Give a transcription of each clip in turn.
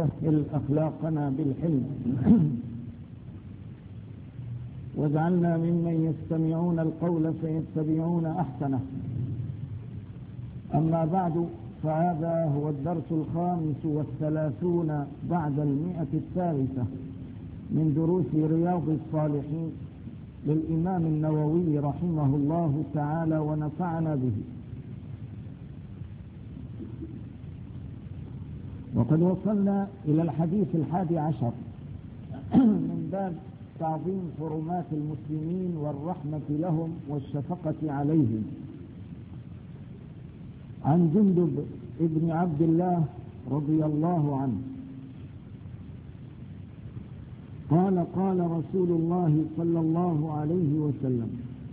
وسهل أخلاقنا بالحلم واجعلنا ممن يستمعون القول فيتبعون أحسنه. أما بعد، فهذا هو الدرس 35 بعد 100 من دروس رياض الصالحين للإمام النووي رحمه الله تعالى ونفعنا به. وقد وصلنا إلى الحديث 11 من باب تعظيم حرمات المسلمين والرحمة لهم والشفقة عليهم. عن جندب ابن عبد الله رضي الله عنه قال: قال رسول الله صلى الله عليه وسلم: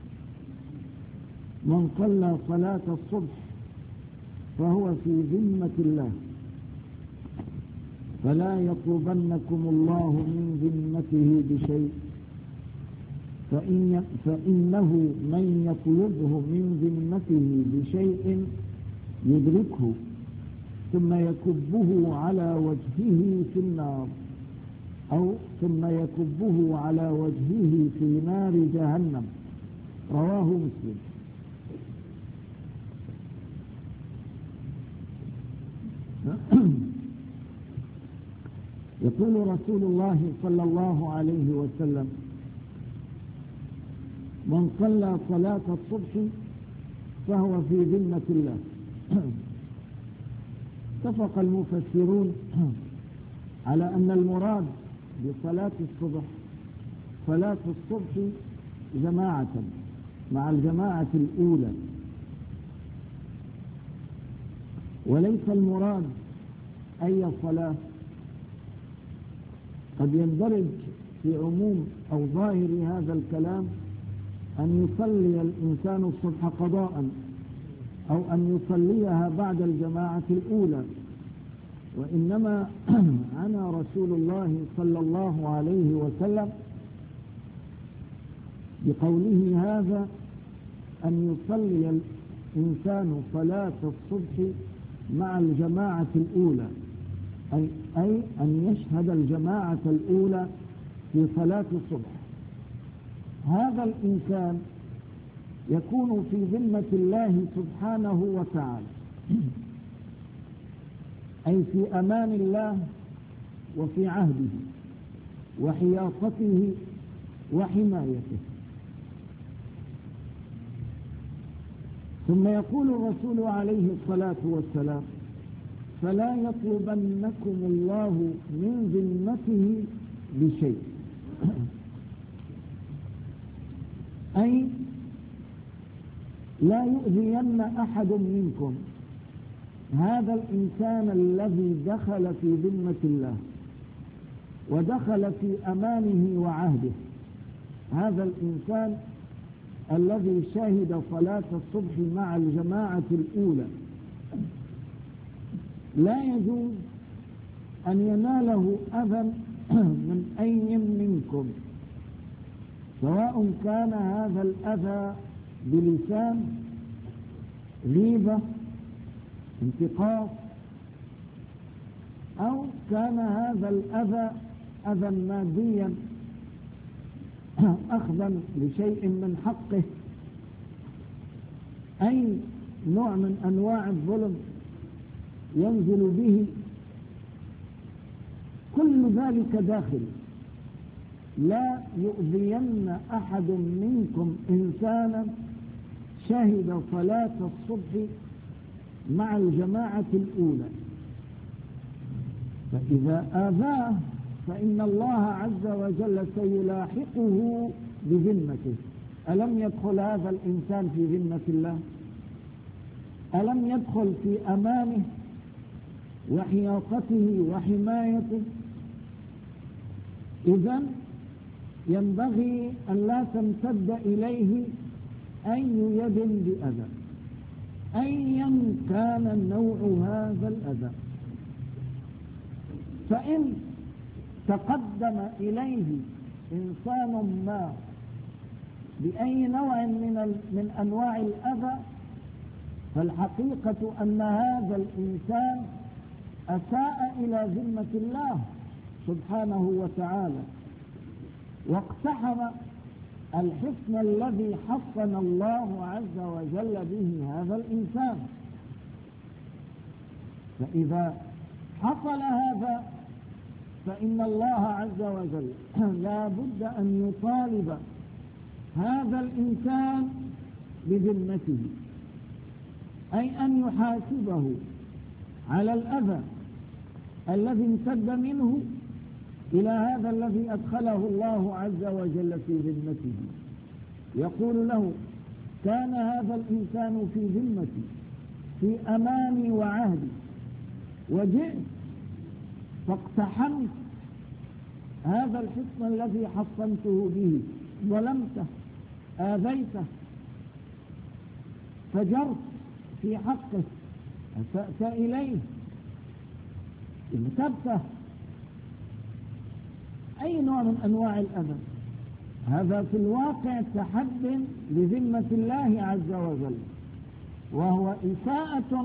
من صلى صلاة الصبح فهو في ذمة الله، فلا يطلبنكم الله من ذمته بشيء، فإنه من يطلبه من ذمته بشيء يدركه ثم يكبه على وجهه في النار، أو ثم يكبه على وجهه في نار جهنم. رواه مسلم. يقول رسول الله صلى الله عليه وسلم: من صلى صلاة الصبح فهو في ذمة الله. اتفق المفسرون على أن المراد بصلاة الصبح صلاة الصبح جماعة مع الجماعة الأولى، وليس المراد أي صلاة. قد يندرج في عموم أو ظاهر هذا الكلام أن يصلي الإنسان الصبح قضاء، أو أن يصليها بعد الجماعة الأولى، وإنما عنى رسول الله صلى الله عليه وسلم بقوله هذا أن يصلي الإنسان صلاة الصبح مع الجماعة الأولى، أي أن يشهد الجماعة الأولى في صلاة الصبح. هذا الإنسان يكون في ذمة الله سبحانه وتعالى، أي في أمان الله وفي عهده وحياطته وحمايته. ثم يقول الرسول عليه الصلاة والسلام: فلا يطلبنكم الله من ذمته بشيء، أي لا يؤذين أحد منكم هذا الإنسان الذي دخل في ذمة الله ودخل في أمانه وعهده، هذا الإنسان الذي شهد صلاة الصبح مع الجماعة الأولى، لا يجوز أن يناله أذى من أي منكم، سواء كان هذا الأذى بلسان، غيبة، انتقاص، أو كان هذا الأذى أذى ماديا، أخذا لشيء من حقه، أي نوع من أنواع الظلم ينزل به، كل ذلك داخل. لا يؤذين أحد منكم إنسانا شهد صلاة الصبح مع الجماعة الأولى، فإذا آذاه فإن الله عز وجل سيلاحقه بذمته. ألم يدخل هذا الإنسان في ذمة الله؟ ألم يدخل في أمانه وحياطته وحمايته؟ إذن ينبغي أن لا تمتد إليه أي يد بأذى، أيا كان نوع هذا الأذى. فإن تقدم إليه إنسان ما بأي نوع من أنواع الأذى، فالحقيقة أن هذا الإنسان أساء إلى ذمة الله سبحانه وتعالى، واقتحم الحصن الذي حصن الله عز وجل به هذا الإنسان. فإذا حصل هذا فإن الله عز وجل لا بد أن يطالب هذا الإنسان بذمته، أي أن يحاسبه على الأذى الذي امتد منه إلى هذا الذي أدخله الله عز وجل في ذمته. يقول له: كان هذا الإنسان في ذمتي، في أماني وعهدي، وجئت فاقتحمت هذا الحصن الذي حصنته به، ظلمته، آذيته، فجرت في حقه، أسأت إليه، اغتبته، أي نوع من أنواع الأذى. هذا في الواقع تحد لذمة الله عز وجل، وهو إساءة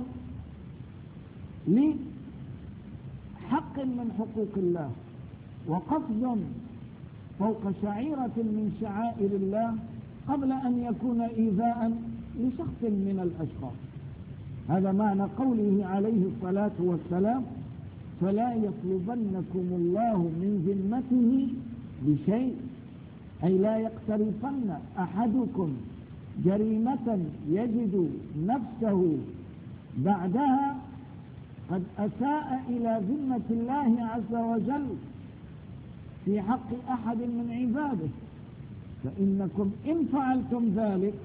لحق من حقوق الله، وقصد فوق شعيرة من شعائر الله قبل أن يكون إيذاء لشخص من الأشخاص. هذا معنى قوله عليه الصلاة والسلام: فلا يطلبنكم الله من ذمته بشيء، أي لا يقترفن أحدكم جريمة يجد نفسه بعدها قد أساء إلى ذمة الله عز وجل في حق أحد من عباده، فإنكم إن فعلتم ذلك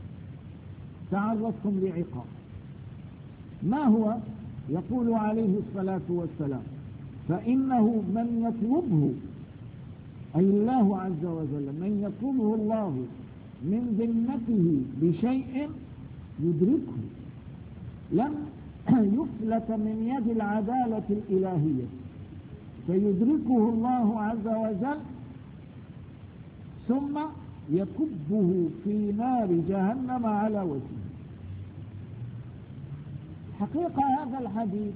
تعرضتم لعقاب. ما هو؟ يقول عليه الصلاة والسلام: فإنه من يطلبه، أي الله عز وجل، من يطلبه الله من ذمته بشيء يدركه، لم يفلت من يد العدالة الإلهية، فيدركه الله عز وجل ثم يكبه في نار جهنم على وجهه. حقيقة هذا الحديث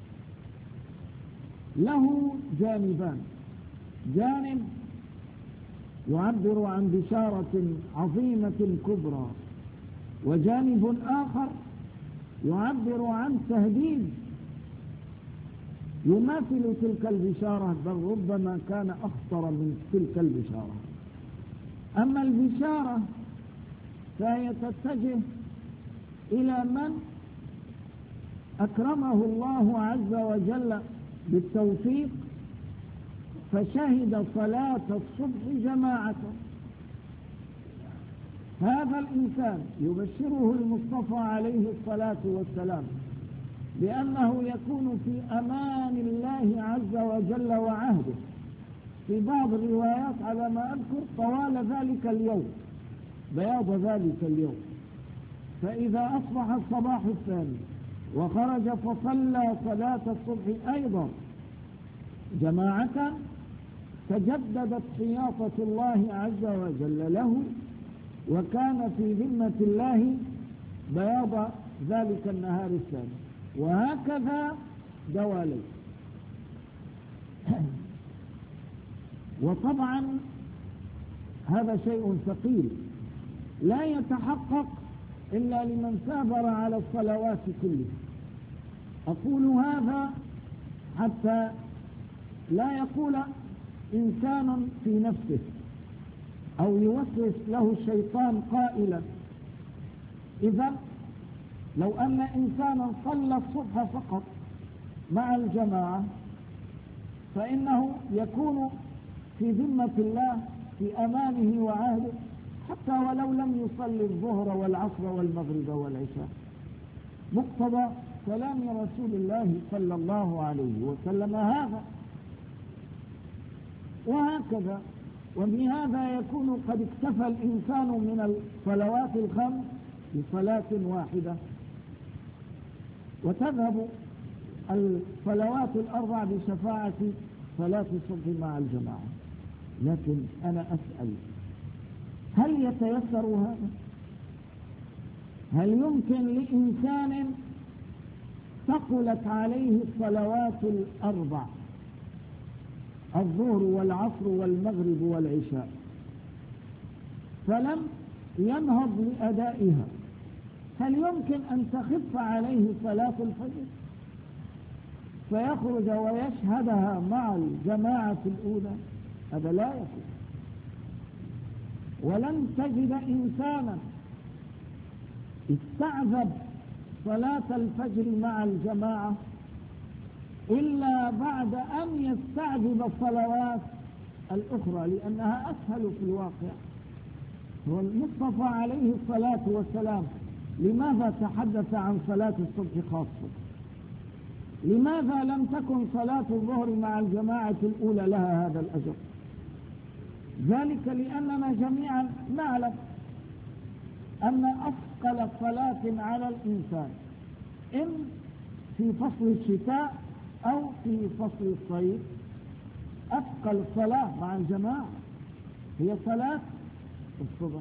له جانبان: جانب يعبر عن بشارة عظيمة كبرى، وجانب آخر يعبر عن تهديد يماثل تلك البشارة، بل ربما كان أخطر من تلك البشارة. أما البشارة فهي تتجه إلى من أكرمه الله عز وجل بالتوفيق فشهد صلاة الصبح جماعة. هذا الإنسان يبشره المصطفى عليه الصلاة والسلام بأنه يكون في أمان الله عز وجل وعهده، في بعض الروايات على ما أذكر طوال ذلك اليوم، بياض ذلك اليوم. فإذا أصبح الصباح الثاني وخرج فصلى صلاة الصبح أيضا جماعة، تجددت حياطة الله عز وجل له، وكان في ذمة الله بياض ذلك النهار الثاني، وهكذا دوالي. وطبعا هذا شيء ثقيل لا يتحقق إلا لمن ثابر على الصلوات كلها. أقول هذا حتى لا يقول إنسان في نفسه أو يوسوس له الشيطان قائلا: إذا لو أن إنسانا صلى الصبح فقط مع الجماعة فإنه يكون في ذمة الله في أمانه وعهده حتى ولو لم يصلي الظهر والعصر والمغرب والعشاء. مقتضى كلام رسول الله صلى الله عليه وسلم هذا. وهكذا وبهذا يكون قد اكتفى الإنسان من الصلوات الخمس بصلاة واحدة، وتذهب الصلوات الأربع بشفاعة صلاة الصبح مع الجماعة. لكن أنا أسأل: هل يتيسر هذا؟ هل يمكن لإنسان ثقلت عليه الصلوات الأربع، الظهر والعصر والمغرب والعشاء، فلم ينهض لأدائها، هل يمكن أن تخف عليه صلاة الفجر فيخرج ويشهدها مع الجماعة الأولى؟ هذا لا يكون. ولن تجد إنسانا استعذب صلاة الفجر مع الجماعة إلا بعد أن يستعذب الصلوات الأخرى، لأنها أسهل في الواقع. والمصطفى عليه الصلاة والسلام لماذا تحدث عن صلاة الصبح خاصة؟ لماذا لم تكن صلاة الظهر مع الجماعة الأولى لها هذا الأجر؟ ذلك لأننا جميعا نعلم أن أثقل صلاة على الإنسان إن في فصل الشتاء أو في فصل الصيف، أثقل الصلاة مع الجماعة هي صلاة الصبح.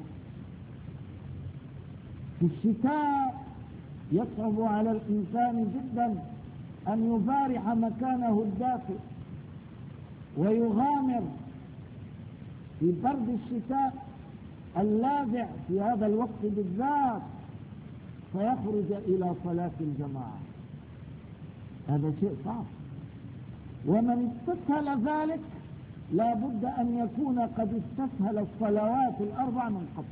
في الشتاء يصعب على الإنسان جدا أن يبارح مكانه الدافئ ويغامر في برد الشتاء اللاذع في هذا الوقت بالذات فيخرج إلى صلاة الجماعة. هذا شيء صعب، ومن استسهل ذلك لا بد أن يكون قد استسهل الصلوات الأربع من قبل.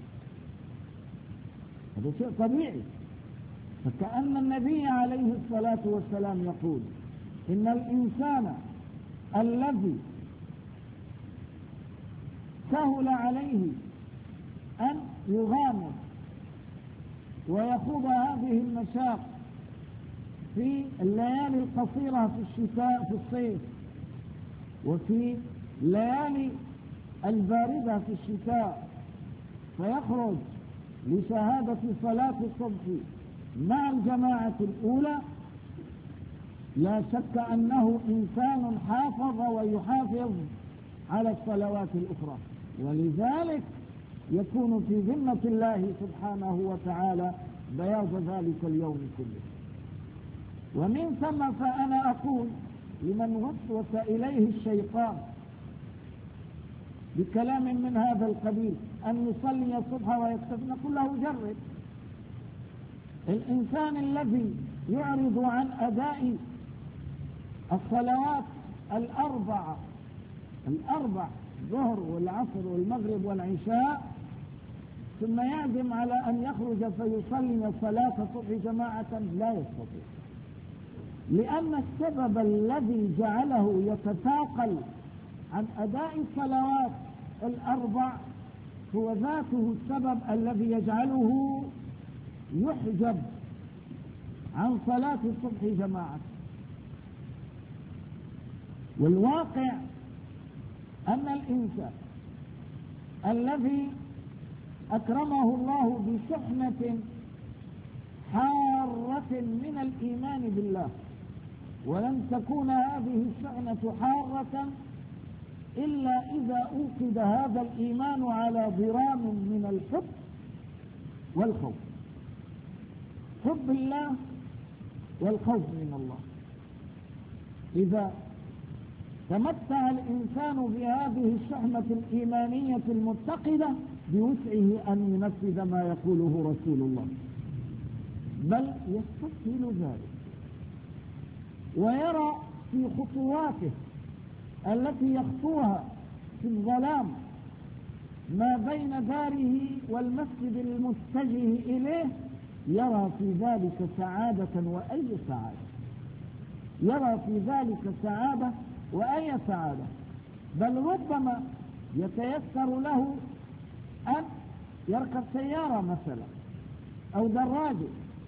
هذا شيء طبيعي. فكأن النبي عليه الصلاة والسلام يقول إن الإنسان الذي سهل عليه أن يغامر ويخوض هذه المشاق في الليالي القصيرة في الشتاء في الصيف، وفي الليالي الباردة في الشتاء، فيخرج لشهادة صلاة الصبح مع الجماعة الأولى، لا شك أنه إنسان حافظ ويحافظ على الصلوات الأخرى، ولذلك يكون في ذمة الله سبحانه وتعالى بياض ذلك اليوم كله. ومن ثم فأنا أقول لمن وسوس إليه الشيطان بكلام من هذا القبيل أن يصلي الصبح ويكتفي، نقول له جرب. الإنسان الذي يعرض عن أداء الصلوات الأربع الظهر والعصر والمغرب والعشاء ثم يعزم على أن يخرج فيصلي صلاة الصبح جماعة لا يستطيع، لأن السبب الذي جعله يتثاقل عن أداء الصلوات الأربع هو ذاته السبب الذي يجعله يحجب عن صلاة الصبح جماعة. والواقع أن الإنسان الذي أكرمه الله بشحنة حارة من الإيمان بالله، ولن تكون هذه الشحنة حارة إلا إذا أوقد هذا الإيمان على ضرام من الحب والخوف، حب الله والخوف من الله. إذا تمتع الإنسان بهذه الشحنة الإيمانية المتقدة بوسعه أن ينفذ ما يقوله رسول الله، بل يستسهل ذلك ويرى في خطواته التي يخطوها في الظلام ما بين داره والمسجد المتجه إليه، يرى في ذلك سعادة وأي سعادة، يرى في ذلك سعادة وأي سعادة، بل ربما يتيسر له أن يركب سيارة مثلا أو دراجة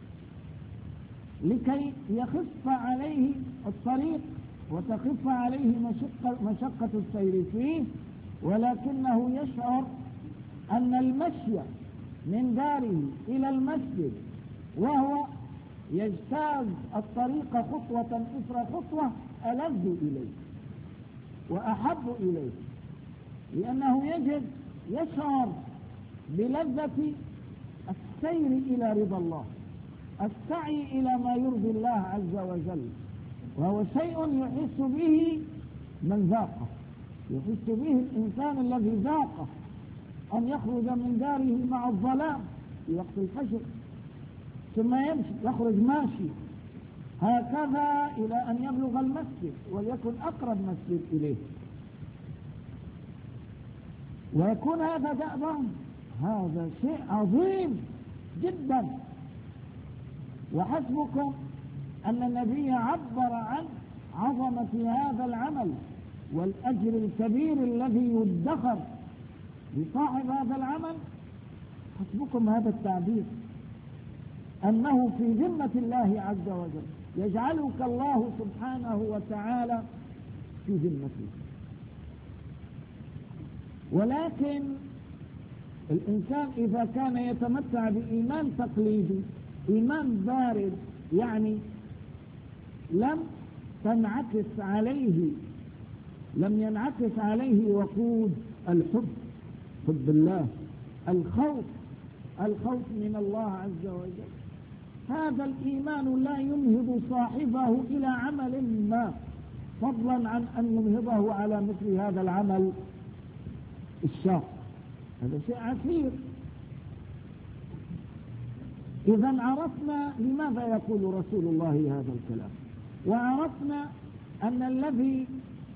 لكي يخف عليه الطريق وتخف عليه مشقة السير فيه، ولكنه يشعر أن المشي من داره إلى المسجد وهو يجتاز الطريق خطوة إثر خطوة ألذ إليه وأحب إليه، لأنه يشعر بلذة السير إلى رضا الله السعي إلى ما يرضي الله عز وجل، وهو شيء يحس به من ذاقه، يحس به الإنسان الذي ذاقه، أن يخرج من داره مع الظلام في وقت الفجر ثم يمشي، يخرج ماشي هكذا إلى أن يبلغ المسجد وليكن أقرب مسجد إليه، ويكون هذا دأبا. هذا شيء عظيم جدا. وحسبكم أن النبي عبر عن عظمة هذا العمل والأجر الكبير الذي يدخر لصاحب هذا العمل. حسبكم هذا التعبير، أنه في ذمة الله عز وجل، يجعلك الله سبحانه وتعالى في ذمته. ولكن الإنسان إذا كان يتمتع بإيمان تقليدي، إيمان بارد، يعني لم ينعكس عليه وقود الحب، حب الله، الخوف من الله عز وجل، هذا الإيمان لا ينهض صاحبه إلى عمل ما، فضلا عن أن ينهضه على مثل هذا العمل الشاق. هذا شيء عسير. إذا عرفنا لماذا يقول رسول الله هذا الكلام، وعرفنا أن الذي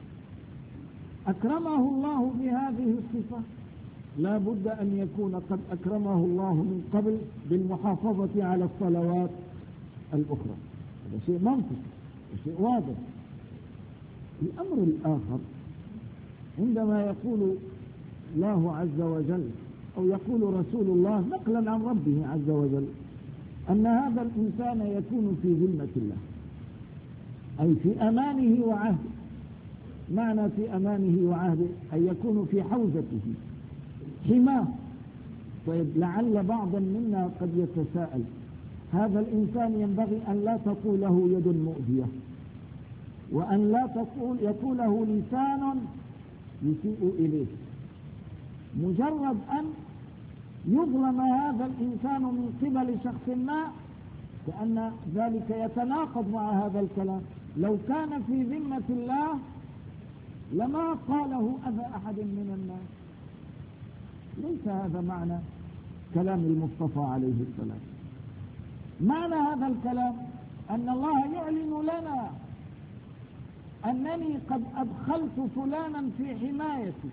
أكرمه الله بهذه الصفة لا بد أن يكون قد أكرمه الله من قبل بالمحافظة على الصلوات الأخرى. هذا شيء منطقي وشيء واضح. الأمر الآخر، عندما يقول الله عز وجل أو يقول رسول الله نقلا عن ربه عز وجل أن هذا الإنسان يكون في ذمة الله، أي في أمانه وعهده. معنى في أمانه وعهده أن يكون في حوزته حماه. طيب، لعل بعضا منا قد يتساءل، هذا الإنسان ينبغي أن لا تقول له يد مؤذية، وأن لا يكون له لسان يسيء إليه. مجرد أن يظلم هذا الإنسان من قبل شخص ما، كأن ذلك يتناقض مع هذا الكلام. لو كان في ذمة الله لما قاله أذى أحد من الناس. ليس هذا معنى كلام المصطفى عليه السلام. معنى هذا الكلام أن الله يعلن لنا أنني قد أدخلت فلانا في حمايتي،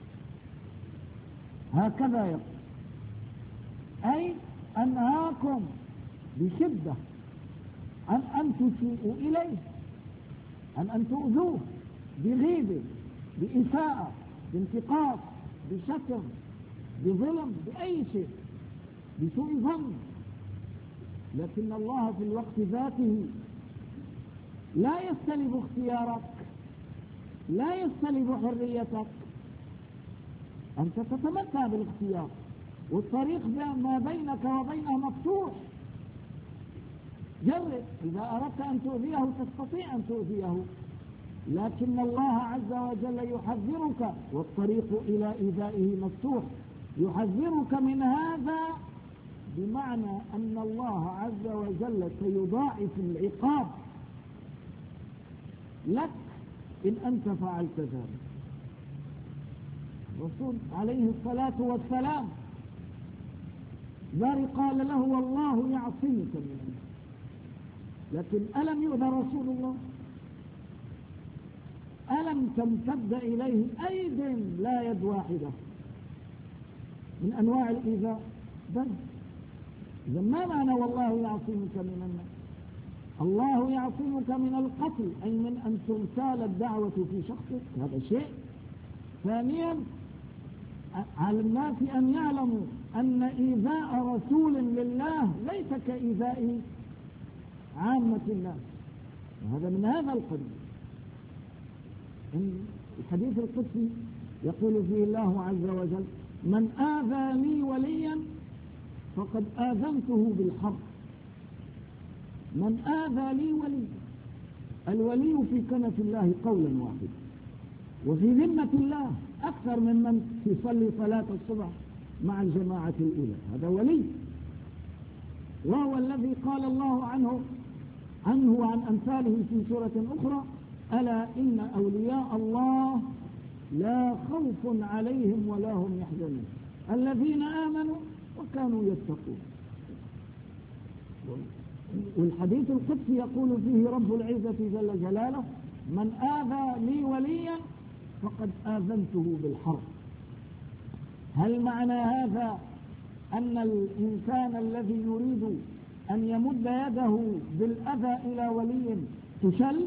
هكذا يقول، أي أنهاكم بشدة عن أن تسيئوا إليه، عن أن تؤذوه بغيبة، بإساءة، بانتقاص، بشتم، بظلم، بأي شيء، بسوء ظن. لكن الله في الوقت ذاته لا يستلب اختيارك، لا يستلب حريتك، أنت تتمتع بالاختيار، والطريق ما بينك وبينه مفتوح. جرب، إذا أردت أن تؤذيه تستطيع أن تؤذيه، لكن الله عز وجل يحذرك، والطريق إلى إيذائه مفتوح. يحذرك من هذا بمعنى أن الله عز وجل سيضاعف العقاب لك إن أنت فعلت ذلك. الرسول عليه الصلاة والسلام ذاري قال له والله يعصمك من الناس، لكن ألم يؤذى رسول الله؟ ألم تمتد إليه أيد لا يد واحدة من أنواع الإيذاء؟ بل إذا ما معنى والله يعصمك من الناس؟ الله يعصمك من القتل، أي من أن تغتال الدعوة في شخصك، هذا شيء. ثانيا، على الناس أن يعلموا أن إيذاء رسول لله ليس كإيذاء عامة الناس، وهذا من هذا القبيل. الحديث القدسي يقول فيه الله عز وجل من آذى لي وليا فقد آذنته بالحرب. من آذى لي ولي، الولي في كنف الله قولا واحدا، وفي ذمة الله أكثر من يصلي صلاة الصبح مع الجماعة الأولى، هذا ولي. وهو الذي قال الله عنه وعن أمثاله في سورة أخرى: ألا إن أولياء الله لا خوف عليهم ولا هم يحزنون الذين آمنوا وكانوا يتقون. والحديث القدسي يقول فيه رب العزة جل جلاله: من آذى لي وليا فقد آذنته بالحرب. هل معنى هذا أن الإنسان الذي يريد أن يمد يده بالأذى إلى ولي تشل؟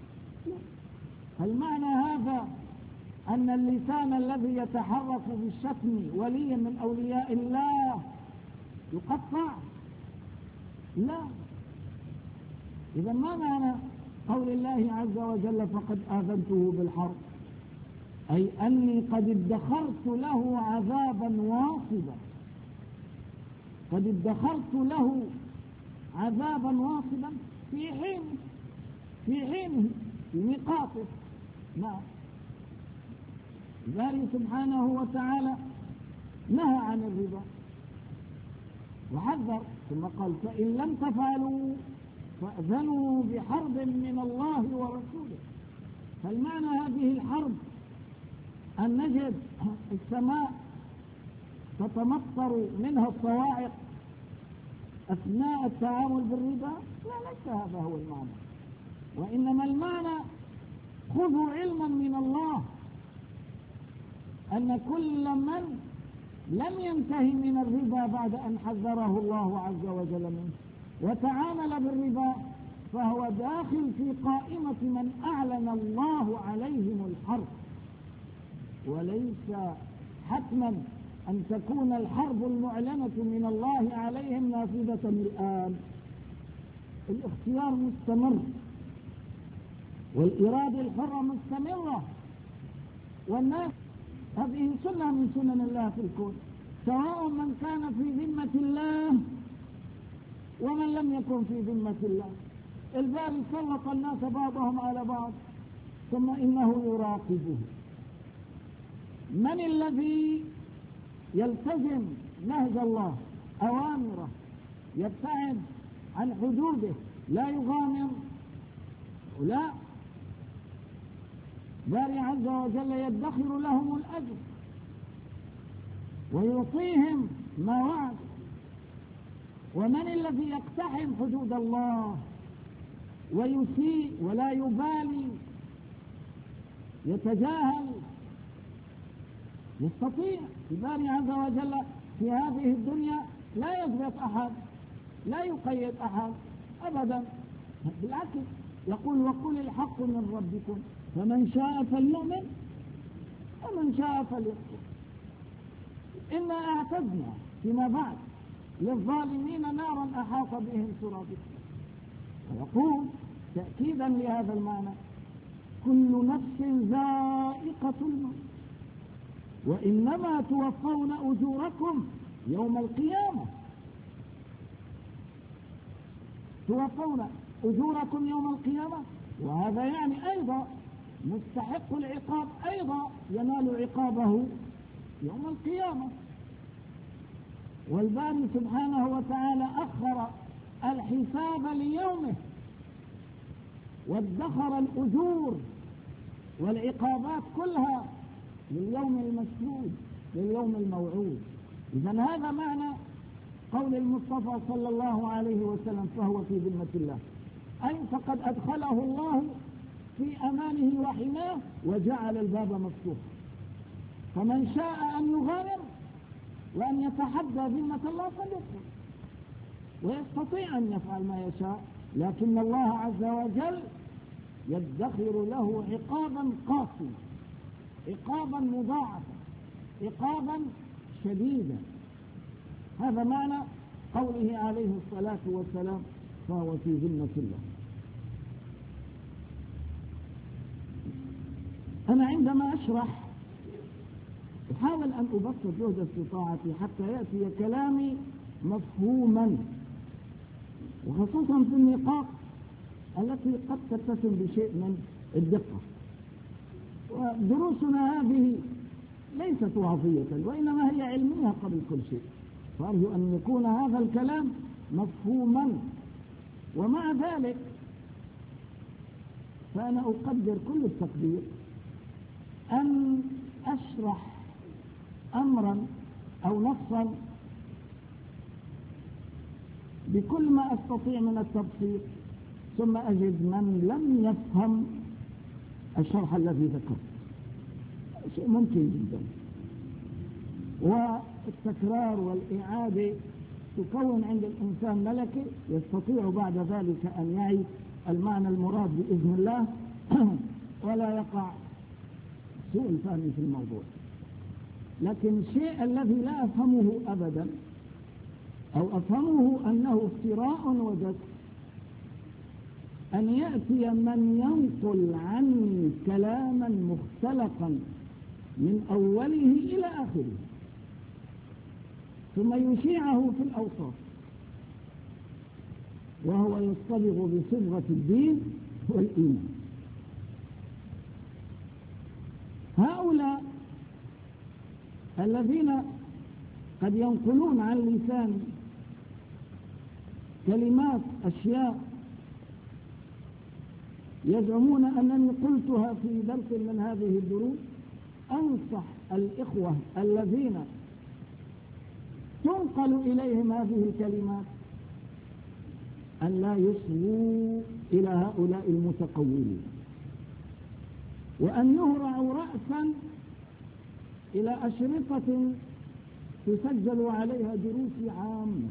هل معنى هذا أن اللسان الذي يتحرك بالشتم ولي من أولياء الله يقطع؟ لا. إذا ما معنى قول الله عز وجل: فقد آذنته بالحرب؟ أي أني قد ادخرت له عذابا واصبا، قد ادخرت له عذابا واصبا في حينه في ميقاته. نعم. ذلك سبحانه وتعالى نهى عن الربا وحذر، ثم قال: فإن لم تفعلوا فأذنوا بحرب من الله ورسوله. فالمعنى هذه الحرب أن نجد السماء تتمطر منها الصواعق أثناء التعامل بالربا؟ لا، ليس هذا هو المعنى، وإنما المعنى: خذوا علما من الله أن كل من لم ينتهي من الربا بعد أن حذره الله عز وجل منه وتعامل بالربا فهو داخل في قائمة من أعلن الله عليهم الحرب. وليس حتما أن تكون الحرب المعلنة من الله عليهم نافذة الآن. الاختيار مستمر والإرادة الحرة مستمرة، والناس هذه سنة من سنن الله في الكون، سواء من كان في ذمة الله ومن لم يكن في ذمة الله. الباري سلط الناس بعضهم على بعض ثم إنه يراقبه. من الذي يلتزم نهج الله أوامره، يبتعد عن حدوده، لا يغامر؟ لا، باري عز وجل يدخر لهم الأجر ويعطيهم ما وعد. ومن الذي يقتحم حدود الله ويسيء ولا يبالي، يتجاهل؟ يستطيع. الباري عز وجل في هذه الدنيا لا يضبط أحد، لا يقيد أحد أبدا، بالعكس يقول: وقل الحق من ربكم فمن شاء فليؤمن ومن شاء فليكفر. إنا أعتدنا فيما بعد للظالمين نارا أحاط بهم سرادقها. ويقول تأكيدا لهذا المعنى: كل نفس ذائقة الموت وإنما توفون أجوركم يوم القيامة. توفون أجوركم يوم القيامة، وهذا يعني أيضا مستحق العقاب أيضا ينال عقابه يوم القيامة. والباري سبحانه وتعالى أخر الحساب ليومه وادخر الأجور والعقابات كلها لليوم المشهود، لليوم الموعود. إذن هذا معنى قول المصطفى صلى الله عليه وسلم: فهو في ذمة الله، أي فقد أدخله الله في أمانه وحماه وجعل الباب مفتوحا. فمن شاء أن يغامر وأن يتحدى ذمة الله فليدخل، ويستطيع أن يفعل ما يشاء، لكن الله عز وجل يدخر له عقابا قاسيا، عقابا مضاعفا، عقابا شديدا. هذا معنى قوله عليه الصلاة والسلام: فهو في ذمة الله. أنا عندما أشرح أحاول أن أبسط جهد استطاعتي حتى يأتي كلامي مفهوما، وخصوصا في النقاط التي قد تتسم بشيء من الدقة. ودروسنا هذه ليست وعظية وإنما هي علمية قبل كل شيء، فأرجو أن يكون هذا الكلام مفهوما. ومع ذلك فأنا أقدر كل التقدير أن أشرح أمرا أو نصا بكل ما أستطيع من التبسيط، ثم أجد من لم يفهم الشرح الذي ذكرت. شيء ممكن جدا. والتكرار والإعادة تكون عند الإنسان ملكة يستطيع بعد ذلك أن يعي المعنى المراد بإذن الله ولا يقع سوء الفهم في الموضوع. لكن الشيء الذي لا أفهمه أبدا أو أفهمه أنه افتراء ودس أن يأتي من ينقل عني كلاما مختلقا من أوله إلى آخره ثم يشيعه في الأوساط وهو يصطبغ بصبغة الدين والإيمان. هؤلاء الذين قد ينقلون عن لسان كلمات أشياء يزعمون أنني قلتها في درس من هذه الدروس، أنصح الإخوة الذين تنقل إليهم هذه الكلمات أن لا يصغوا إلى هؤلاء المتقولين، وأن يهرعوا رأسا إلى أشرطة تسجل عليها دروس عامة،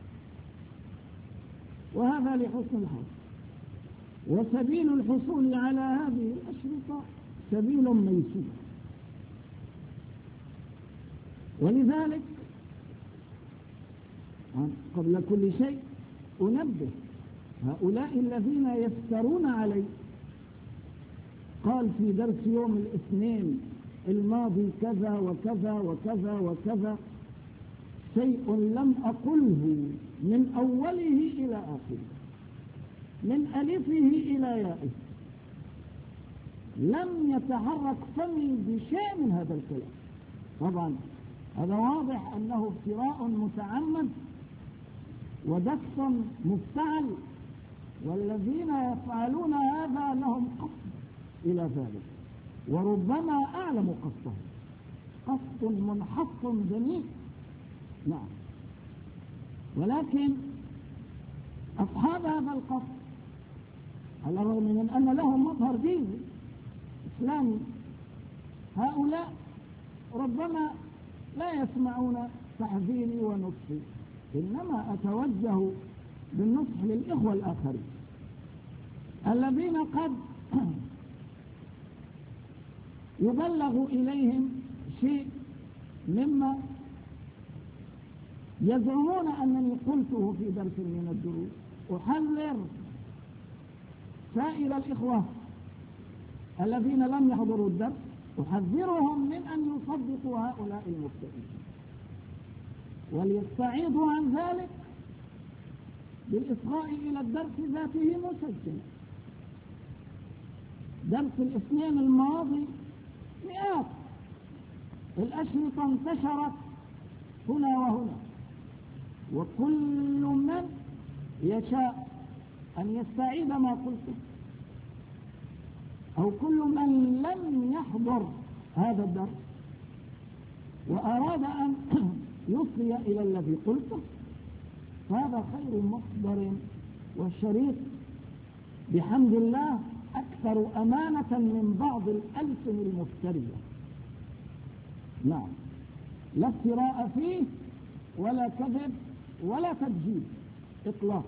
وهذا لحسن الحظ. وسبيل الحصول على هذه الأشرطة سبيل ميسور. ولذلك قبل كل شيء أنبه هؤلاء الذين يفترون علي. قال في درس يوم الاثنين الماضي كذا وكذا وكذا وكذا، شيء لم أقله من أوله إلى آخره، من ألفه إلى يائه، لم يتحرك فمي بشيء من هذا الكلام. طبعا هذا واضح أنه افتراء متعمد ودس مفتعل، والذين يفعلون هذا لهم قصد إلى ذلك، وربما أعلم قصده، قصد منحط دنيء. نعم، ولكن أصحاب هذا القصد على الرغم من أن لهم مظهر ديني إسلامي، هؤلاء ربما لا يسمعون تحذيري ونصحي، إنما أتوجه بالنصح للإخوة الآخرين الذين قد يبلغ إليهم شيء مما يزعمون أنني قلته في درس من الدروس. أحذر سائر الإخوة الذين لم يحضروا الدرس، أحذرهم من أن يصدقوا هؤلاء المبتدئين، وليستعيضوا عن ذلك بالإصغاء إلى الدرس ذاته مسجلا. درس الاثنين الماضي مئات الأشرطة انتشرت هنا وهنا، وكل من يشاء أن يستعيد ما قلته أو كل من لم يحضر هذا الدرس وأراد أن يصغي إلى الذي قلته، فهذا خير مصدر، والشريط بحمد الله أكثر أمانة من بعض الألسن المفترية. نعم، لا افتراء فيه ولا كذب ولا تكذيب إطلاقا.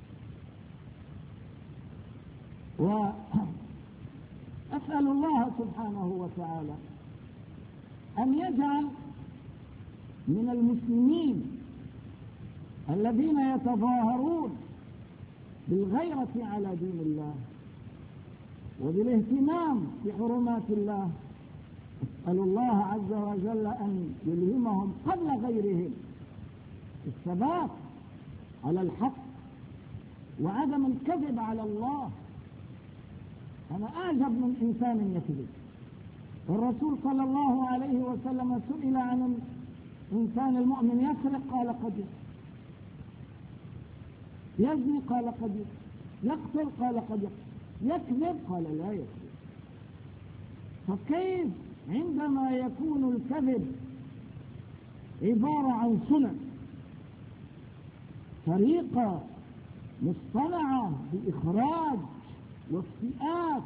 وأسأل الله سبحانه وتعالى أن يجعل من المسلمين الذين يتظاهرون بالغيرة على دين الله وبالاهتمام بحرمات الله. أسأل الله عز وجل أن يلهمهم قبل غيرهم الثبات على الحق وعدم الكذب على الله. أنا أعجب من إنسان يكذب. والرسول صلى الله عليه وسلم سئل عن الإنسان المؤمن يسرق، قال قد يسرق. يزني قال قد يزني، يقتل قال قد يقتل، يكذب قال لا يكذب. فكيف عندما يكون الكذب عبارة عن سنن، طريقة مصطنعة بإخراج وافتئات،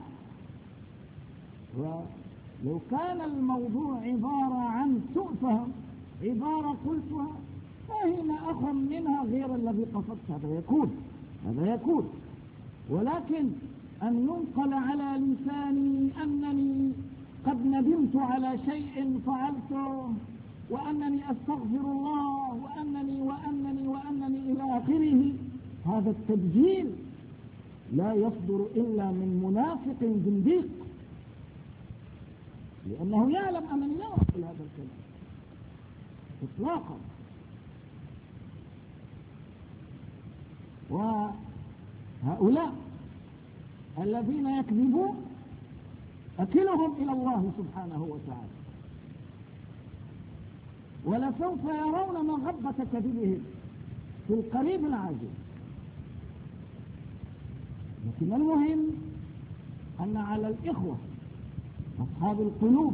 ولو كان الموضوع عبارة عن سوء فهم، عبارة قلتها فهم أخ منها غير الذي قصدت، هذا يكون. ولكن أن ينقل على لساني أنني قد ندمت على شيء فعلته، وأنني أستغفر الله، وأنني إلى آخره، هذا التبجيل لا يصدر إلا من منافق زنديق، لأنه يعلم أنني لا أقول هذا الكلام إطلاقا. وهؤلاء الذين يكذبون أكلهم إلى الله سبحانه وتعالى، ولسوف يرون مغبة كذبهم في القريب العاجل. لكن المهم أن على الإخوة أصحاب القلوب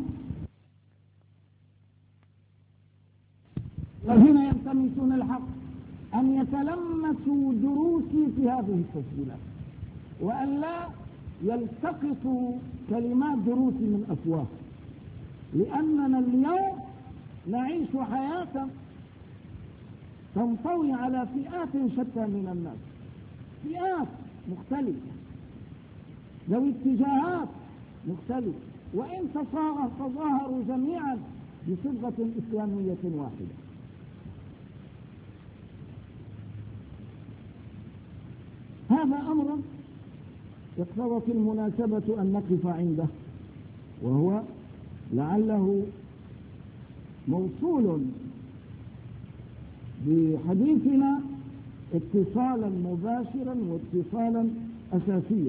الذين يلتمسون الحق أن يتلمسوا دروسي في هذه التسجيلات، وأن لا يلتقطوا كلمات دروسي من أفواه، لأننا اليوم نعيش حياة تنطوي على فئات شتى من الناس، فئات مختلفة ذوي اتجاهات مختلفة، وإن تظاهروا جميعا بصبغة إسلامية واحدة. هذا أمر اقتضت المناسبة أن نقف عنده، وهو لعله موصول بحديثنا اتصالا مباشرا واتصالا أساسيا.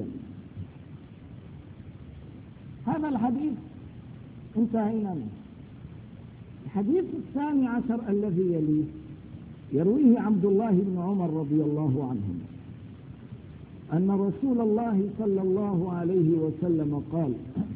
هذا الحديث انتهينا منه. الحديث 12 الذي يليه يرويه عبد الله بن عمر رضي الله عنهما أن رسول الله صلى الله عليه وسلم قال: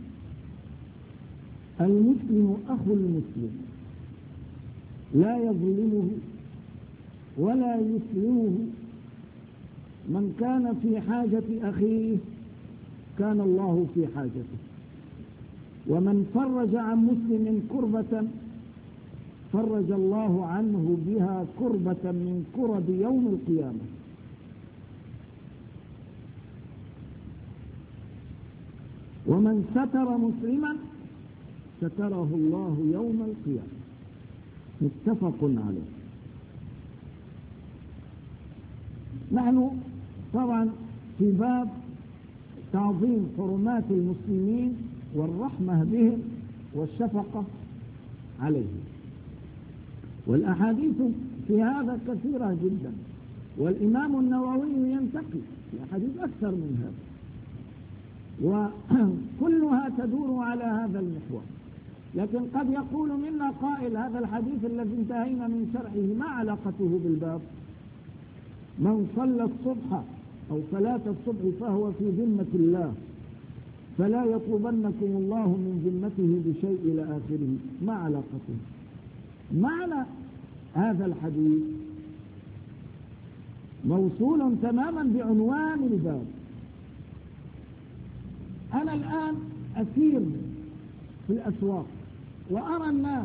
المسلم أخو المسلم لا يظلمه ولا يسلمه، من كان في حاجة أخيه كان الله في حاجته، ومن فرج عن مسلم كربة فرج الله عنه بها كربة من كرب يوم القيامة. ومن ستر مسلما ستره الله يوم القيامة. متفق عليه. نحن طبعا في باب تعظيم حرمات المسلمين والرحمة بهم والشفقة عليهم، والأحاديث في هذا كثيرة جدا، والإمام النووي ينتقي في أحاديث أكثر من هذا، وكلها تدور على هذا المحور. لكن قد يقول منا قائل: هذا الحديث الذي انتهينا من شرحه ما علاقته بالباب؟ من صلى الصبح أو صلاة الصبح فهو في ذمة الله، فلا يطلبنكم الله من ذمته بشيء إلى آخره. ما علاقته؟ معنى هذا الحديث موصول تماما بعنوان الباب. أنا الآن أسير في الأسواق وأرى الناس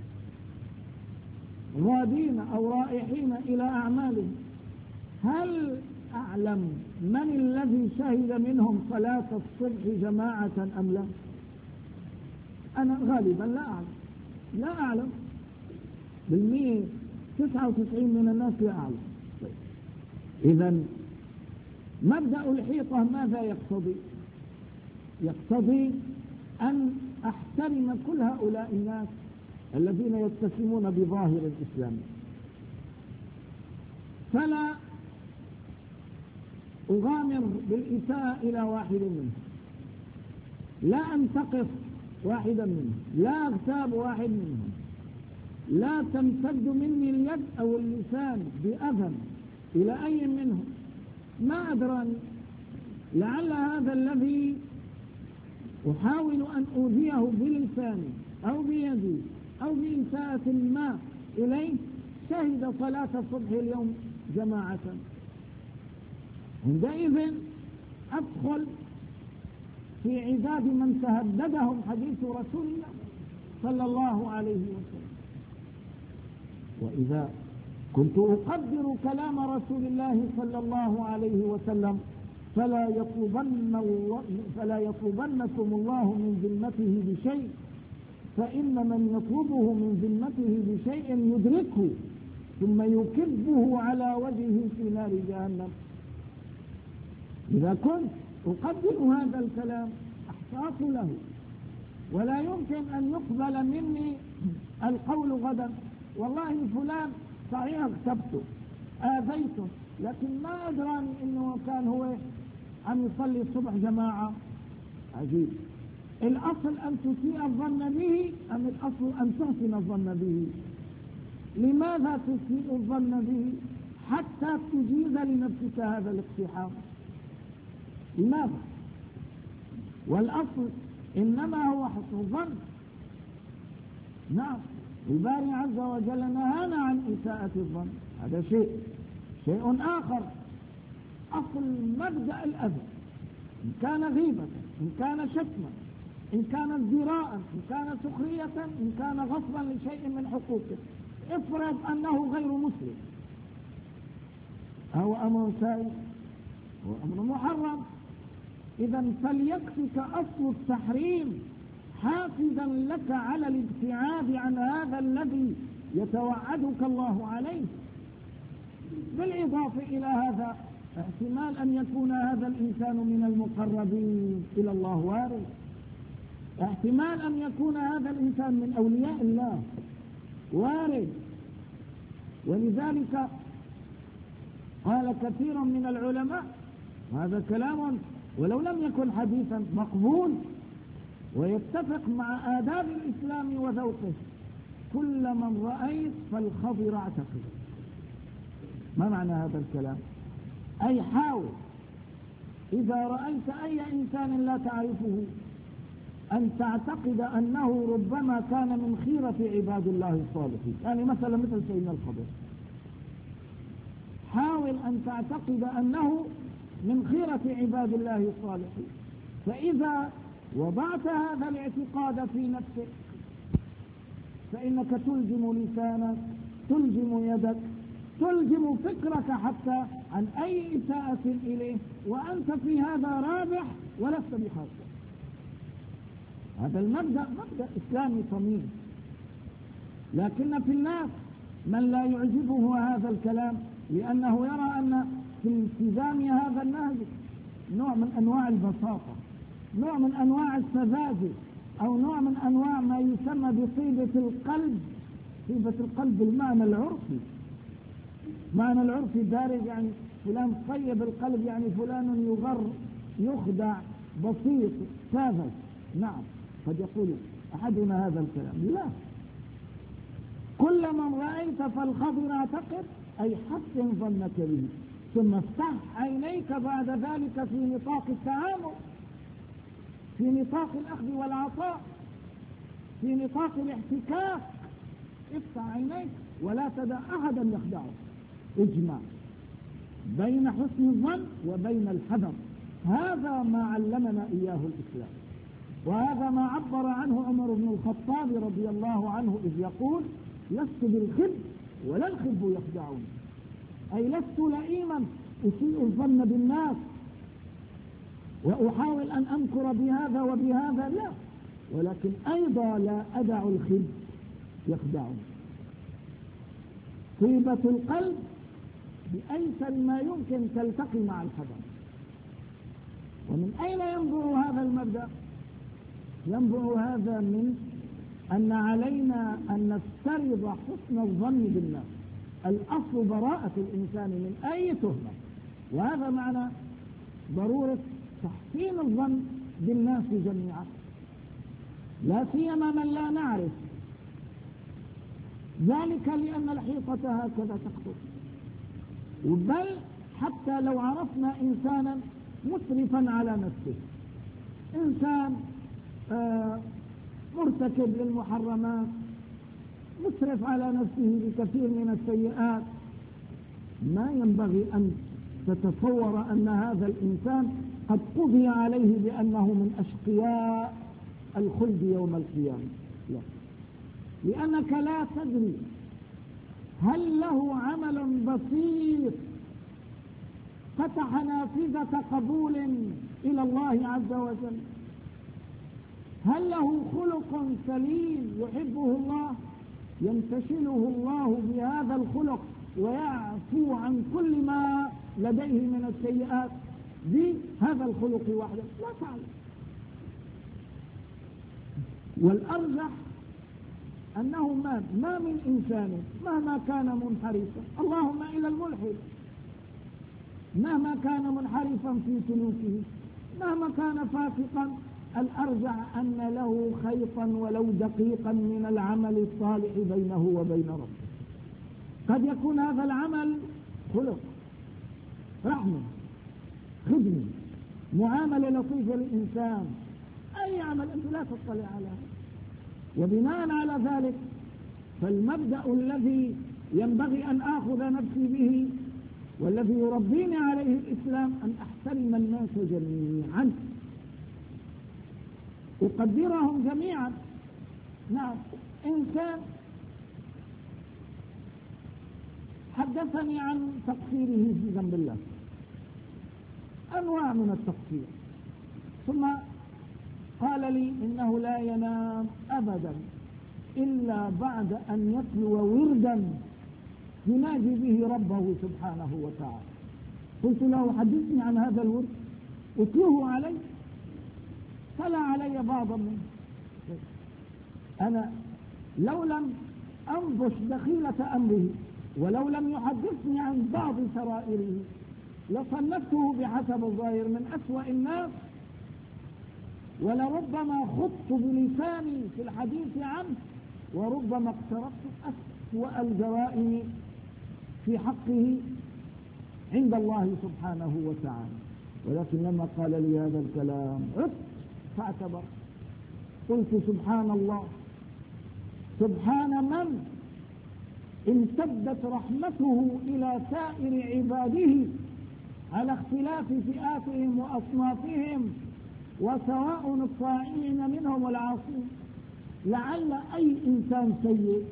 غادين أو رائحين إلى أعمالهم، هل أعلم من الذي شهد منهم صلاة الصبح جماعة أم لا؟ أنا غالبا لا أعلم. بالمئة 99 من الناس لا أعلم. إذن مبدأ الحيطة ماذا يقتضي؟ يقتضي أن أحترم كل هؤلاء الناس الذين يتسمون بظاهر الإسلام، فلا أغامر بالإساءة إلى واحد منهم، لا أنتقص واحدا منهم، لا أغتاب واحد منهم، لا تمتد مني اليد أو اللسان بأذى إلى أي منهم، ما أدراني، لعل هذا الذي أحاول أن أوذيه بلساني أو بيدي أو بإساءة ما إليه شهد صلاة الصبح اليوم جماعة، عندئذ أدخل في عداد من تهددهم حديث رسول الله صلى الله عليه وسلم. وإذا كنت أقدر كلام رسول الله صلى الله عليه وسلم فلا يطلبنكم الله من ذمته بشيء، فإن من يطلبه من ذمته بشيء يدركه ثم يكبه على وجهه في نار جهنم. إذا كنت أقدر هذا الكلام أحتاط له، ولا يمكن أن يقبل مني القول غدا والله فلان صحيح اغتبته آذيته، لكن ما أدراني إنه كان هو عم يصلي الصبح جماعة. عجيب. الأصل أن تسيء الظن به أم الأصل أن تحسن الظن به؟ لماذا تسيء الظن به حتى تجيز لنفسك هذا الاقتحام؟ لماذا؟ والأصل إنما هو حسن الظن. نعم، الباري عز وجل نهانا عن إساءة الظن، هذا شيء آخر. أصل مبدأ الأذى إن كان غيبة، إن كان شتما، إن كان ازدراء، إن كان سخرية، إن كان غصبا لشيء من حقوقه، افرض أنه غير مسلم، أو أمر سائغ وأمر محرم، إذا فليكفك أصل التحريم حافظا لك على الابتعاد عن هذا الذي يتوعدك الله عليه. بالإضافة إلى هذا احتمال أن يكون هذا الإنسان من المقربين إلى الله وارد، احتمال أن يكون هذا الإنسان من أولياء الله وارد. ولذلك قال كثير من العلماء، هذا كلام ولو لم يكن حديثا مقبول ويتفق مع آداب الإسلام وذوقه: كل من رأيت فالخضر اعتقد. ما معنى هذا الكلام؟ أي حاول إذا رأيت أي إنسان لا تعرفه أن تعتقد أنه ربما كان من خيرة عباد الله الصالحين، يعني مثلا مثل سيدنا الخضر، حاول أن تعتقد أنه من خيرة عباد الله الصالحين. فإذا وضعت هذا الاعتقاد في نفسك فإنك تلجم لسانك، تلجم يدك، تلجم فكرك حتى عن أي إساءة إليه، وأنت في هذا رابح ولست بخاسر. هذا المبدأ مبدأ إسلامي صميم. لكن في الناس من لا يعجبه هذا الكلام، لأنه يرى أن في التزام هذا النهج نوع من أنواع البساطة، نوع من أنواع السذاجة، أو نوع من أنواع ما يسمى بطيبة القلب. طيبة القلب بالمعنى العرفي، معنى العرفي الدارج، يعني فلان طيب القلب، يعني فلان يغر يخدع بسيط ساذج. نعم، قد يقول أحدنا هذا الكلام. لا، كل من رأيت فالخضر اعتقد، أي حسن ظنك به، ثم افتح عينيك بعد ذلك في نطاق التعامل، في نطاق الأخذ والعطاء، في نطاق الاحتكاك. افتح عينيك ولا تدع أحدا يخدعك. اجمع بين حسن الظن وبين الحذر. هذا ما علمنا إياه الإسلام، وهذا ما عبر عنه عمر بن الخطاب رضي الله عنه إذ يقول: لست بالخب ولا الخب يخدعني، أي لست لئيما أسيء الظن بالناس وأحاول أن أنكر بهذا وبهذا، لا، ولكن أيضا لا أدع الخب يخدعني. طيبة القلب بأيسر ما يمكن تلتقي مع الحذر. ومن أين ينبع هذا المبدأ؟ ينبع هذا من أن علينا أن نفترض حسن الظن بالناس. الأصل براءة الإنسان من أي تهمة، وهذا معنى ضرورة تحسين الظن بالناس جميعا، لا سيما من لا نعرف، ذلك لأن الحيطة هكذا تخطر. بل حتى لو عرفنا إنسانا مسرفا على نفسه، إنسان مرتكب للمحرمات، مسرف على نفسه بكثير من السيئات، ما ينبغي أن تتصور أن هذا الإنسان قد قضي عليه بأنه من أشقياء الخلد يوم القيامة. لا، لأنك لا تدري هل له عمل بسيط فتح نافذة قبول إلى الله عز وجل، هل له خلق سليم يحبه الله ينتشله الله بهذا الخلق ويعفو عن كل ما لديه من السيئات بهذا الخلق وحده؟ لا تعلم. والأرجح أنه ما من إنسان مهما كان منحرفا، اللهم إلى الملحد، مهما كان منحرفا في سلوكه، مهما كان فاسقا، الأرجع أن له خيطا ولو دقيقا من العمل الصالح بينه وبين ربه. قد يكون هذا العمل خلق، رحمة، خدمة، معاملة لطيفة للإنسان، أي عمل أنت لا تطلع على هذا. وبناء على ذلك فالمبدأ الذي ينبغي أن آخذ نفسي به والذي يربيني عليه الإسلام أن أحترم الناس جميعا، أقدرهم جميعا. نعم، إنسان حدثني عن تقصيره في ذنب الله، أنواع من التقصير، ثم قال لي إنه لا ينام أبدا إلا بعد أن يتلو وردا يناجي به ربه سبحانه وتعالى. قلت له حدثني عن هذا الورد، اتلوه علي، تلا علي بعضا منه. أنا لو لم أنبش دخيلة أمره ولو لم يحدثني عن بعض سرائره لصنفته بحسب الظاهر من أسوأ الناس، ولربما خضت بلساني في الحديث عنه، وربما اقترفت أسوأ الجرائم في حقه عند الله سبحانه وتعالى. ولكن لما قال لي هذا الكلام عدت فاعتبر، قلت سبحان الله، سبحان من امتدت رحمته إلى سائر عباده على اختلاف فئاتهم وأصنافهم، وسواء الطاعين منهم والعاصين. لعل أي إنسان سيء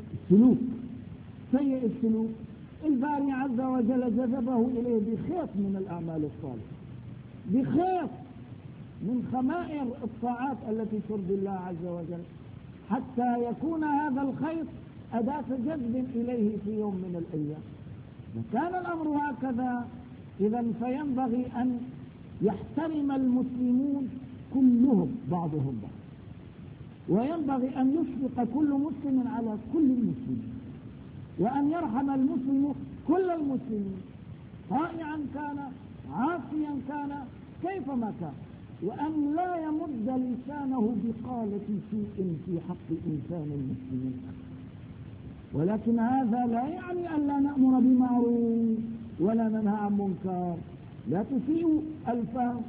السلوك الباري عز وجل جذبه إليه بخيط من الأعمال الصالحة، بخيط من خمائر الطاعات التي ترضي الله عز وجل، حتى يكون هذا الخيط أداة جذب إليه في يوم من الأيام. وكان الأمر هكذا إذا فينبغي أن يحترم المسلمون كلهم بعضهم بعض، وينبغي أن يشفق كل مسلم على كل المسلمين، وأن يرحم المسلم كل المسلمين، طائعا كان عاصيا كان كيفما كان، وأن لا يمد لسانه بقالة سوء في حق إنسان مسلم. ولكن هذا لا يعني أن لا نأمر بمعروف ولا ننهى عن منكر، لا تسيء الفهم.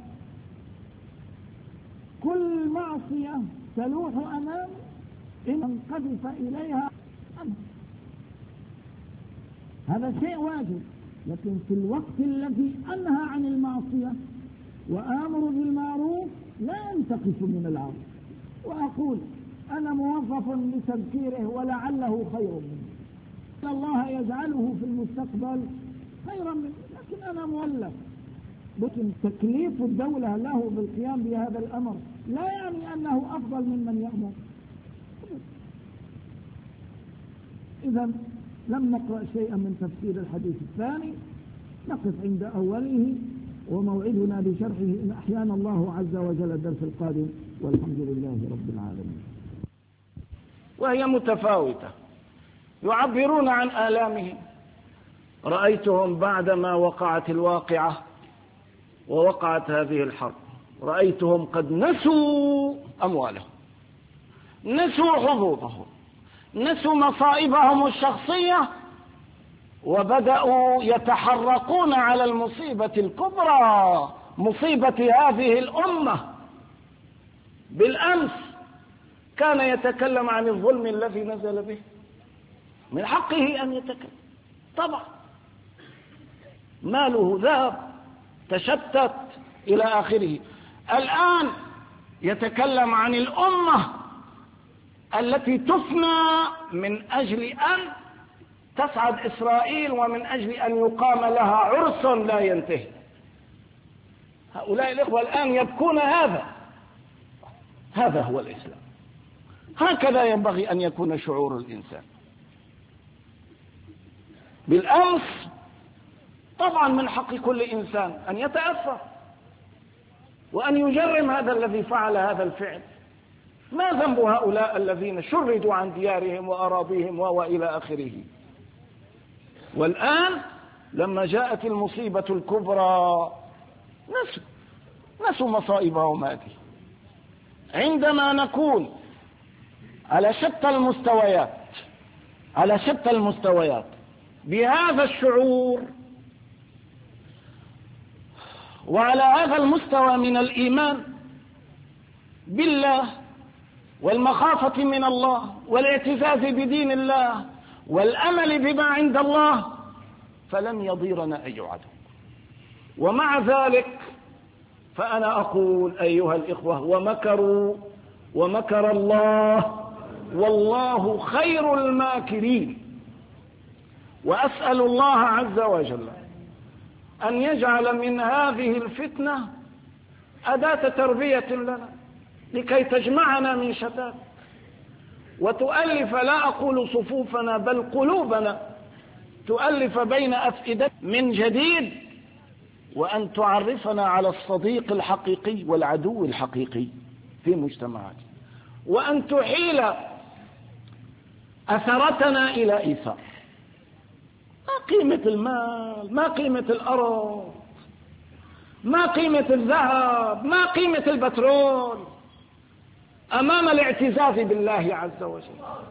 كل معصية تلوح أمام إن انقذف إليها أمر، هذا شيء واجب. لكن في الوقت الذي أنهى عن المعصية وآمر بالمعروف لا أنتقص من العرض وأقول أنا موظف لتذكيره ولعله خير منه، الله يجعله في المستقبل خيرا منه، لكن أنا مولف. لكن تكليف الدولة له بالقيام بهذا الأمر لا يعني أنه أفضل ممن يأمر. إذا لم نقرأ شيئا من تفسير الحديث الثاني، نقف عند أوله، وموعدنا بشرحه إن أحيانا الله عز وجل الدرس القادم، والحمد لله رب العالمين. وهي متفاوتة، يعبرون عن آلامهم. رأيتهم بعدما وقعت الواقعة ووقعت هذه الحرب، رأيتهم قد نسوا أموالهم، نسوا حظوظهم، نسوا مصائبهم الشخصية وبدأوا يتحرقون على المصيبة الكبرى، مصيبة هذه الأمة. بالأمس كان يتكلم عن الظلم الذي نزل به، من حقه أن يتكلم طبعا، ماله ذهب تشتت إلى آخره. الآن يتكلم عن الأمة التي تفنى من أجل أن تسعد إسرائيل ومن أجل أن يقام لها عرس لا ينتهي. هؤلاء الإخوة الآن يبكون. هذا هو الإسلام، هكذا ينبغي أن يكون شعور الإنسان. بالأمس طبعا من حق كل إنسان أن يتأثر وأن يجرم هذا الذي فعل هذا الفعل. ما ذنب هؤلاء الذين شردوا عن ديارهم وأراضيهم وإلى آخره؟ والآن لما جاءت المصيبة الكبرى نسوا مصائبهم هذه. عندما نكون على شتى المستويات بهذا الشعور وعلى هذا المستوى من الإيمان بالله والمخافة من الله والاعتزاز بدين الله والأمل بما عند الله، فلن يضيرنا أي عدو. ومع ذلك فأنا أقول أيها الإخوة: ومكروا ومكر الله والله خير الماكرين. وأسأل الله عز وجل أن يجعل من هذه الفتنة أداة تربية لنا لكي تجمعنا من شتات وتؤلف، لا أقول صفوفنا بل قلوبنا، تؤلف بين أفئدة من جديد، وأن تعرفنا على الصديق الحقيقي والعدو الحقيقي في مجتمعاتنا، وأن تحيل أثرتنا إلى إيثار. ما قيمة المال، ما قيمة الأرض، ما قيمة الذهب، ما قيمة البترول أمام الاعتزاز بالله عز وجل.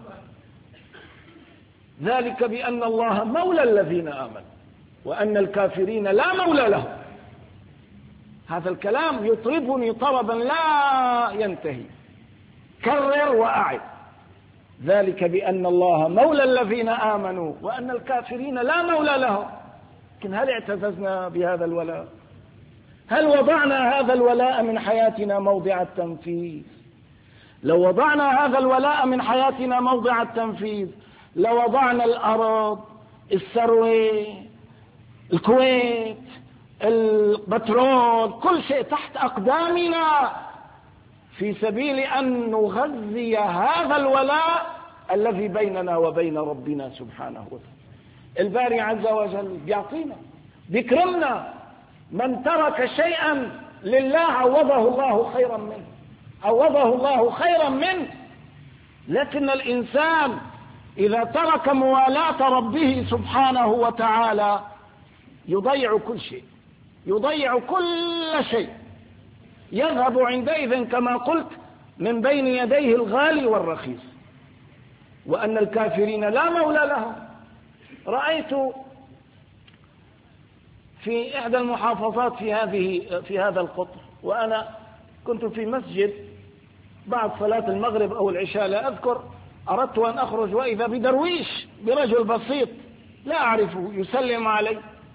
ذلك بأن الله مولى الذين آمنوا وأن الكافرين لا مولى لهم. هذا الكلام يطربني طربا لا ينتهي، كرر وأعد. ذلك بأن الله مولى الذين آمنوا وأن الكافرين لا مولى لهم. لكن هل اعتززنا بهذا الولاء؟ هل وضعنا هذا الولاء من حياتنا موضع التنفيذ؟ لو وضعنا هذا الولاء من حياتنا موضع التنفيذ لوضعنا الأرض، الثروة، الكويت، البترول، كل شيء تحت أقدامنا في سبيل أن نغذي هذا الولاء الذي بيننا وبين ربنا سبحانه وتعالى. الباري عز وجل بيعطينا، بيكرمنا. من ترك شيئا لله عوضه الله خيرا منه، عوضه الله خيرا منه. لكن الإنسان إذا ترك موالاة ربه سبحانه وتعالى يضيع كل شيء، يضيع كل شيء، يذهب عندئذ كما قلت من بين يديه الغالي والرخيص. وأن الكافرين لا مولى لهم. رأيت في إحدى المحافظات في هذا القطر، وأنا كنت في مسجد بعد صلاة المغرب أو العشاء لا أذكر، أردت أن أخرج وإذا بدرويش، برجل بسيط لا أعرفه، يسلم علي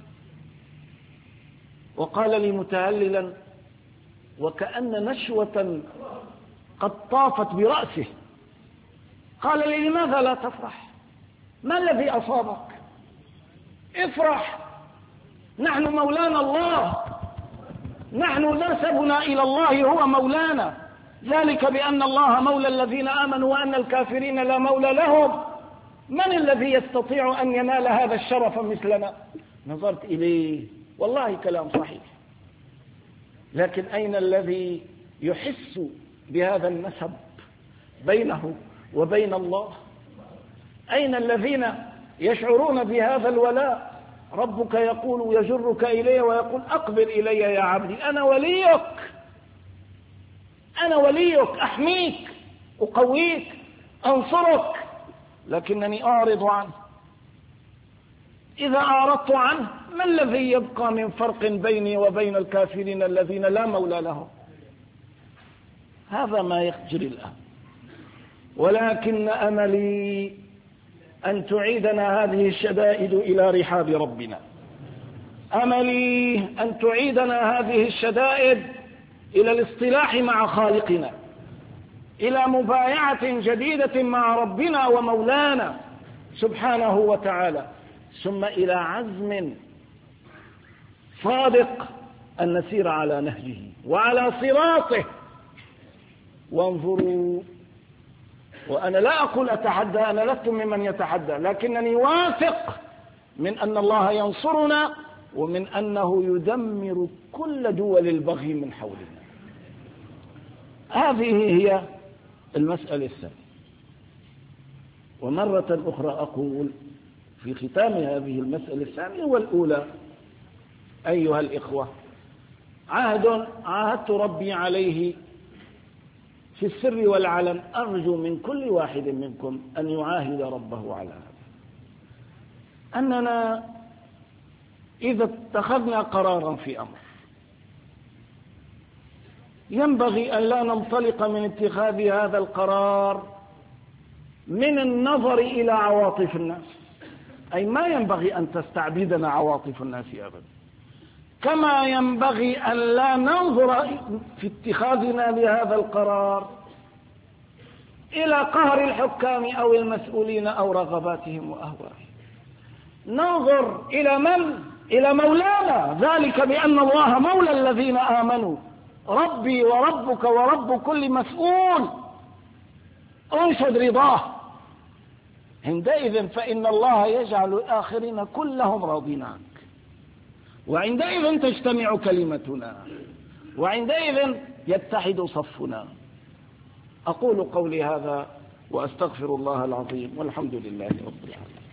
وقال لي متهللا وكأن نشوة قد طافت برأسه، قال لي: لماذا لا تفرح؟ ما الذي أصابك؟ افرح، نحن مولانا الله، نحن نسبنا إلى الله، هو مولانا. ذلك بأن الله مولى الذين آمنوا وأن الكافرين لا مولى لهم. من الذي يستطيع أن ينال هذا الشرف مثلنا؟ نظرت إليه، والله كلام صحيح، لكن أين الذي يحس بهذا النسب بينه وبين الله؟ أين الذين يشعرون بهذا الولاء؟ ربك يقول، يجرك إليه ويقول: أقبل إلي يا عبدي، أنا وليك، أنا وليك، أحميك، أقويك، أنصرك، لكنني أعرض عنه. إذا أعرضت عنه ما الذي يبقى من فرق بيني وبين الكافرين الذين لا مولى لهم؟ هذا ما يجري الآن. ولكن أملي أن تعيدنا هذه الشدائد إلى رحاب ربنا، أملي أن تعيدنا هذه الشدائد إلى الاصطلاح مع خالقنا، إلى مبايعة جديدة مع ربنا ومولانا سبحانه وتعالى، ثم إلى عزم صادق أن نسير على نهجه وعلى صراطه. وانظروا، وأنا لا أقول أتحدى، أنا لست ممن يتحدى، لكنني واثق من أن الله ينصرنا ومن أنه يدمر كل دول البغي من حولنا. هذه هي المسألة الثانية. ومرة أخرى أقول في ختام هذه المسألة الثانية والأولى: أيها الإخوة، عاهدت ربي عليه في السر والعلن، أرجو من كل واحد منكم أن يعاهد ربه على هذا، أننا إذا اتخذنا قرارا في أمر ينبغي أن لا ننطلق من اتخاذ هذا القرار من النظر إلى عواطف الناس، أي ما ينبغي أن تستعبدنا عواطف الناس أبدا، كما ينبغي أن لا ننظر في اتخاذنا لهذا القرار إلى قهر الحكام أو المسؤولين أو رغباتهم وأهوائهم. ننظر إلى من؟ إلى مولانا، ذلك بأن الله مولى الذين آمنوا، ربي وربك ورب كل مسؤول، انشد رضاه. عندئذ فإن الله يجعل الآخرين كلهم راضين عنك، وعندئذ تجتمع كلمتنا، وعندئذ يتحد صفنا. أقول قولي هذا وأستغفر الله العظيم، والحمد لله رب العالمين.